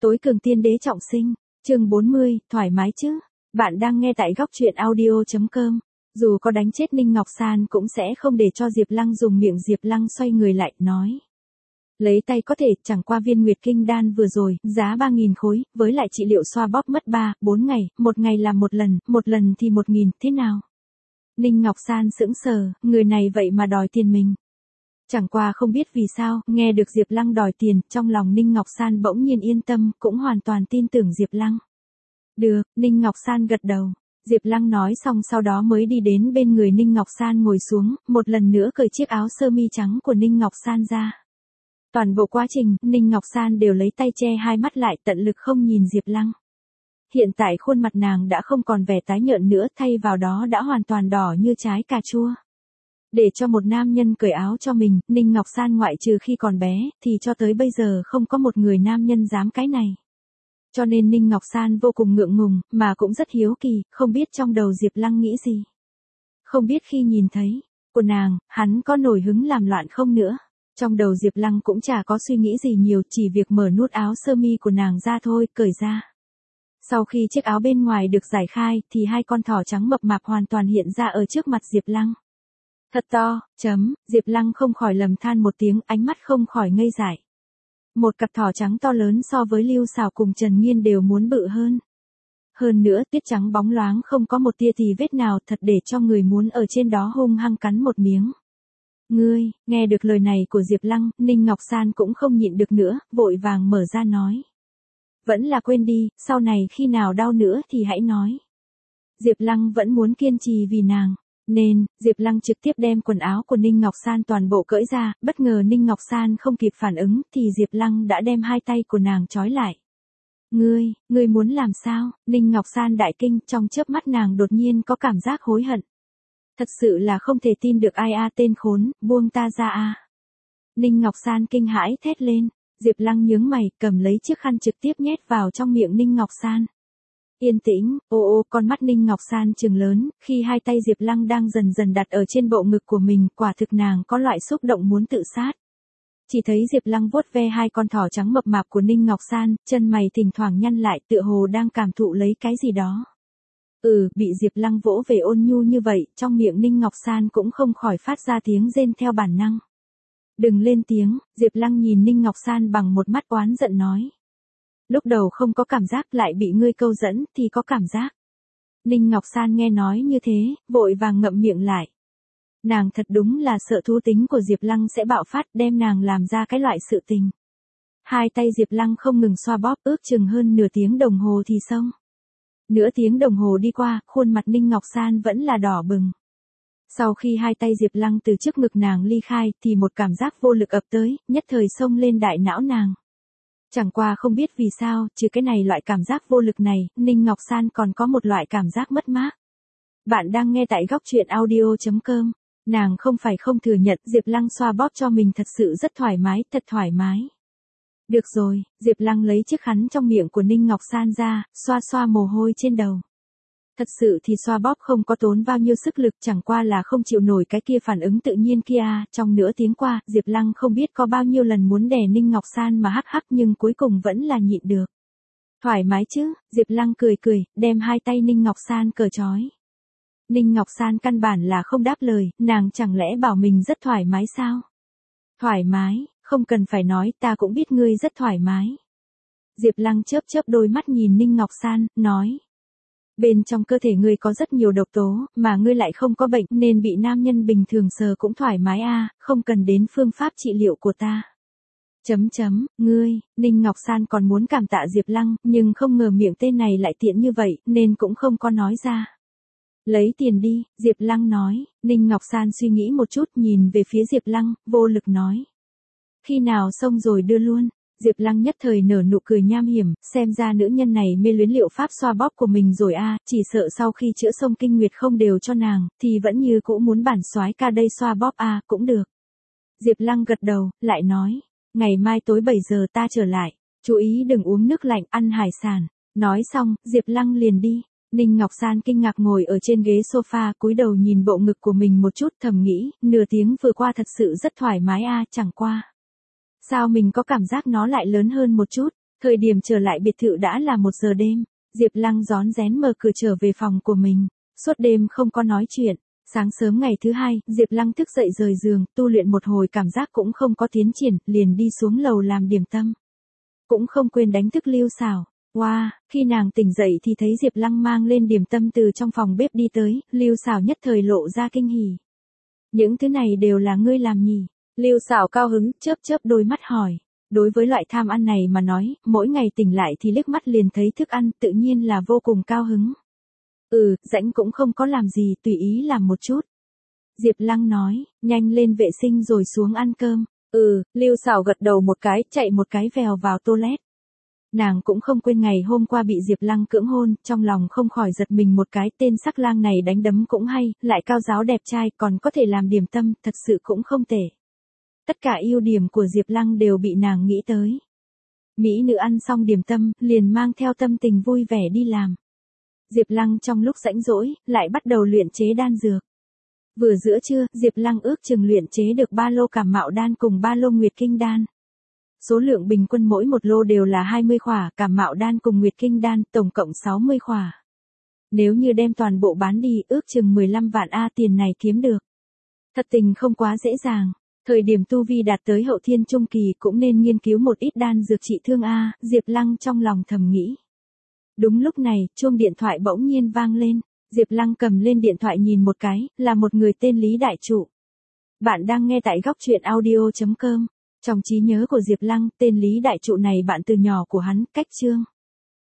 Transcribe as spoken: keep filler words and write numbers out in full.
Tối cường tiên đế trọng sinh, chương bốn mươi, thoải mái chứ? Bạn đang nghe tại góc truyện audio chấm com. Dù có đánh chết Ninh Ngọc San cũng sẽ không để cho Diệp Lăng dùng miệng. Diệp Lăng xoay người lại, nói. Lấy tay có thể, chẳng qua viên Nguyệt Kinh đan vừa rồi, giá ba nghìn khối, với lại trị liệu xoa bóp mất ba, bốn ngày, một ngày làm một lần, một lần thì một nghìn, thế nào? Ninh Ngọc San sững sờ, người này vậy mà đòi tiền mình. Chẳng qua không biết vì sao, nghe được Diệp Lăng đòi tiền, trong lòng Ninh Ngọc San bỗng nhiên yên tâm, cũng hoàn toàn tin tưởng Diệp Lăng. Được, Ninh Ngọc San gật đầu. Diệp Lăng nói xong sau đó mới đi đến bên người Ninh Ngọc San ngồi xuống, một lần nữa cởi chiếc áo sơ mi trắng của Ninh Ngọc San ra. Toàn bộ quá trình, Ninh Ngọc San đều lấy tay che hai mắt lại, tận lực không nhìn Diệp Lăng. Hiện tại khuôn mặt nàng đã không còn vẻ tái nhợt nữa, thay vào đó đã hoàn toàn đỏ như trái cà chua. Để cho một nam nhân cởi áo cho mình, Ninh Ngọc San ngoại trừ khi còn bé, thì cho tới bây giờ không có một người nam nhân dám cái này. Cho nên Ninh Ngọc San vô cùng ngượng ngùng, mà cũng rất hiếu kỳ, không biết trong đầu Diệp Lăng nghĩ gì. Không biết khi nhìn thấy của nàng, hắn có nổi hứng làm loạn không nữa. Trong đầu Diệp Lăng cũng chả có suy nghĩ gì nhiều, chỉ việc mở nút áo sơ mi của nàng ra thôi, cởi ra. Sau khi chiếc áo bên ngoài được giải khai, thì hai con thỏ trắng mập mạp hoàn toàn hiện ra ở trước mặt Diệp Lăng. Thật to, chấm, Diệp Lăng không khỏi lầm than một tiếng, ánh mắt không khỏi ngây dại. Một cặp thỏ trắng to lớn so với Lưu Sảo cùng Trần Nghiên đều muốn bự hơn. Hơn nữa, tiết trắng bóng loáng không có một tia tì vết nào, thật để cho người muốn ở trên đó hung hăng cắn một miếng. Ngươi, nghe được lời này của Diệp Lăng, Ninh Ngọc San cũng không nhịn được nữa, vội vàng mở ra nói. Vẫn là quên đi, sau này khi nào đau nữa thì hãy nói. Diệp Lăng vẫn muốn kiên trì vì nàng. Nên, Diệp Lăng trực tiếp đem quần áo của Ninh Ngọc San toàn bộ cởi ra, bất ngờ Ninh Ngọc San không kịp phản ứng, thì Diệp Lăng đã đem hai tay của nàng trói lại. Ngươi, ngươi muốn làm sao? Ninh Ngọc San đại kinh, trong chớp mắt nàng đột nhiên có cảm giác hối hận. Thật sự là không thể tin được ai a tên khốn, buông ta ra a. Ninh Ngọc San kinh hãi thét lên, Diệp Lăng nhướng mày, cầm lấy chiếc khăn trực tiếp nhét vào trong miệng Ninh Ngọc San. Yên tĩnh, ô ô, con mắt Ninh Ngọc San trừng lớn, khi hai tay Diệp Lăng đang dần dần đặt ở trên bộ ngực của mình, quả thực nàng có loại xúc động muốn tự sát. Chỉ thấy Diệp Lăng vuốt ve hai con thỏ trắng mập mạp của Ninh Ngọc San, chân mày thỉnh thoảng nhăn lại, tựa hồ đang cảm thụ lấy cái gì đó. Ừ, bị Diệp Lăng vỗ về ôn nhu như vậy, trong miệng Ninh Ngọc San cũng không khỏi phát ra tiếng rên theo bản năng. Đừng lên tiếng, Diệp Lăng nhìn Ninh Ngọc San bằng một mắt oán giận nói. Lúc đầu không có cảm giác, lại bị ngươi câu dẫn, thì có cảm giác. Ninh Ngọc San nghe nói như thế, vội vàng ngậm miệng lại. Nàng thật đúng là sợ thú tính của Diệp Lăng sẽ bạo phát, đem nàng làm ra cái loại sự tình. Hai tay Diệp Lăng không ngừng xoa bóp, ước chừng hơn nửa tiếng đồng hồ thì xong. Nửa tiếng đồng hồ đi qua, khuôn mặt Ninh Ngọc San vẫn là đỏ bừng. Sau khi hai tay Diệp Lăng từ trước ngực nàng ly khai, thì một cảm giác vô lực ập tới, nhất thời xông lên đại não nàng. Chẳng qua không biết vì sao, trừ cái này loại cảm giác vô lực này, Ninh Ngọc San còn có một loại cảm giác mất mát. Bạn đang nghe tại góc truyện audio chấm com. Nàng không phải không thừa nhận, Diệp Lăng xoa bóp cho mình thật sự rất thoải mái, thật thoải mái. Được rồi, Diệp Lăng lấy chiếc khăn trong miệng của Ninh Ngọc San ra, xoa xoa mồ hôi trên đầu. Thật sự thì xoa bóp không có tốn bao nhiêu sức lực, chẳng qua là không chịu nổi cái kia phản ứng tự nhiên kia. Trong nửa tiếng qua, Diệp Lăng không biết có bao nhiêu lần muốn đè Ninh Ngọc San mà hắc hắc, nhưng cuối cùng vẫn là nhịn được. Thoải mái chứ? Diệp Lăng cười cười, đem hai tay Ninh Ngọc San cởi trói. Ninh Ngọc San căn bản là không đáp lời, nàng chẳng lẽ bảo mình rất thoải mái sao? Thoải mái, không cần phải nói, ta cũng biết ngươi rất thoải mái. Diệp Lăng chớp chớp đôi mắt nhìn Ninh Ngọc San, nói. Bên trong cơ thể ngươi có rất nhiều độc tố, mà ngươi lại không có bệnh, nên bị nam nhân bình thường sờ cũng thoải mái a, không cần đến phương pháp trị liệu của ta. Chấm chấm, ngươi, Ninh Ngọc San còn muốn cảm tạ Diệp Lăng, nhưng không ngờ miệng tên này lại tiện như vậy, nên cũng không có nói ra. Lấy tiền đi, Diệp Lăng nói. Ninh Ngọc San suy nghĩ một chút, nhìn về phía Diệp Lăng, vô lực nói. Khi nào xong rồi đưa luôn. Diệp Lăng nhất thời nở nụ cười nham hiểm, xem ra nữ nhân này mê luyến liệu pháp xoa bóp của mình rồi a, chỉ sợ sau khi chữa xong kinh nguyệt không đều cho nàng, thì vẫn như cũ muốn bản soái ca đây xoa bóp a, cũng được. Diệp Lăng gật đầu, lại nói, ngày mai tối bảy giờ ta trở lại, chú ý đừng uống nước lạnh, ăn hải sản. Nói xong, Diệp Lăng liền đi. Ninh Ngọc San kinh ngạc ngồi ở trên ghế sofa, cúi đầu nhìn bộ ngực của mình một chút, thầm nghĩ, nửa tiếng vừa qua thật sự rất thoải mái a, chẳng qua. Sao mình có cảm giác nó lại lớn hơn một chút, Thời điểm trở lại biệt thự đã là một giờ đêm, Diệp Lăng rón rén mở cửa trở về phòng của mình, suốt đêm không có nói chuyện. Sáng sớm ngày thứ hai, Diệp Lăng thức dậy rời giường, tu luyện một hồi cảm giác cũng không có tiến triển, liền đi xuống lầu làm điểm tâm. Cũng không quên đánh thức Lưu Sảo. Wow, khi nàng tỉnh dậy thì thấy Diệp Lăng mang lên điểm tâm từ trong phòng bếp đi tới, Lưu Sảo nhất thời lộ ra kinh hỉ. Những thứ này đều là ngươi làm nhỉ? Lưu Sảo cao hứng, chớp chớp đôi mắt hỏi. Đối với loại tham ăn này mà nói, mỗi ngày tỉnh lại thì liếc mắt liền thấy thức ăn, tự nhiên là vô cùng cao hứng. Ừ, rãnh cũng không có làm gì, tùy ý làm một chút. Diệp Lăng nói, nhanh lên vệ sinh rồi xuống ăn cơm. Ừ, Lưu Sảo gật đầu một cái, chạy một cái vèo vào toilet. Nàng cũng không quên ngày hôm qua bị Diệp Lăng cưỡng hôn, trong lòng không khỏi giật mình một cái, tên sắc lang này đánh đấm cũng hay, lại cao ráo đẹp trai, còn có thể làm điểm tâm, thật sự cũng không tệ. Tất cả ưu điểm của Diệp Lăng đều bị nàng nghĩ tới. Mỹ nữ ăn xong điểm tâm, liền mang theo tâm tình vui vẻ đi làm. Diệp Lăng trong lúc rảnh rỗi, lại bắt đầu luyện chế đan dược. Vừa giữa trưa, Diệp Lăng ước chừng luyện chế được ba lô cảm mạo đan cùng ba lô nguyệt kinh đan. Số lượng bình quân mỗi một lô đều là hai mươi khỏa, cảm mạo đan cùng nguyệt kinh đan, tổng cộng sáu mươi khỏa. Nếu như đem toàn bộ bán đi, ước chừng mười lăm vạn A tiền này kiếm được. Thật tình không quá dễ dàng. Thời điểm tu vi đạt tới hậu thiên trung kỳ cũng nên nghiên cứu một ít đan dược trị thương A, Diệp Lăng trong lòng thầm nghĩ. Đúng lúc này, chuông điện thoại bỗng nhiên vang lên, Diệp Lăng cầm lên điện thoại nhìn một cái, là một người tên Lý Đại Trụ. Bạn đang nghe tại góc truyện audio chấm com. Trong trí nhớ của Diệp Lăng, tên Lý Đại Trụ này bạn từ nhỏ của hắn, cách Trương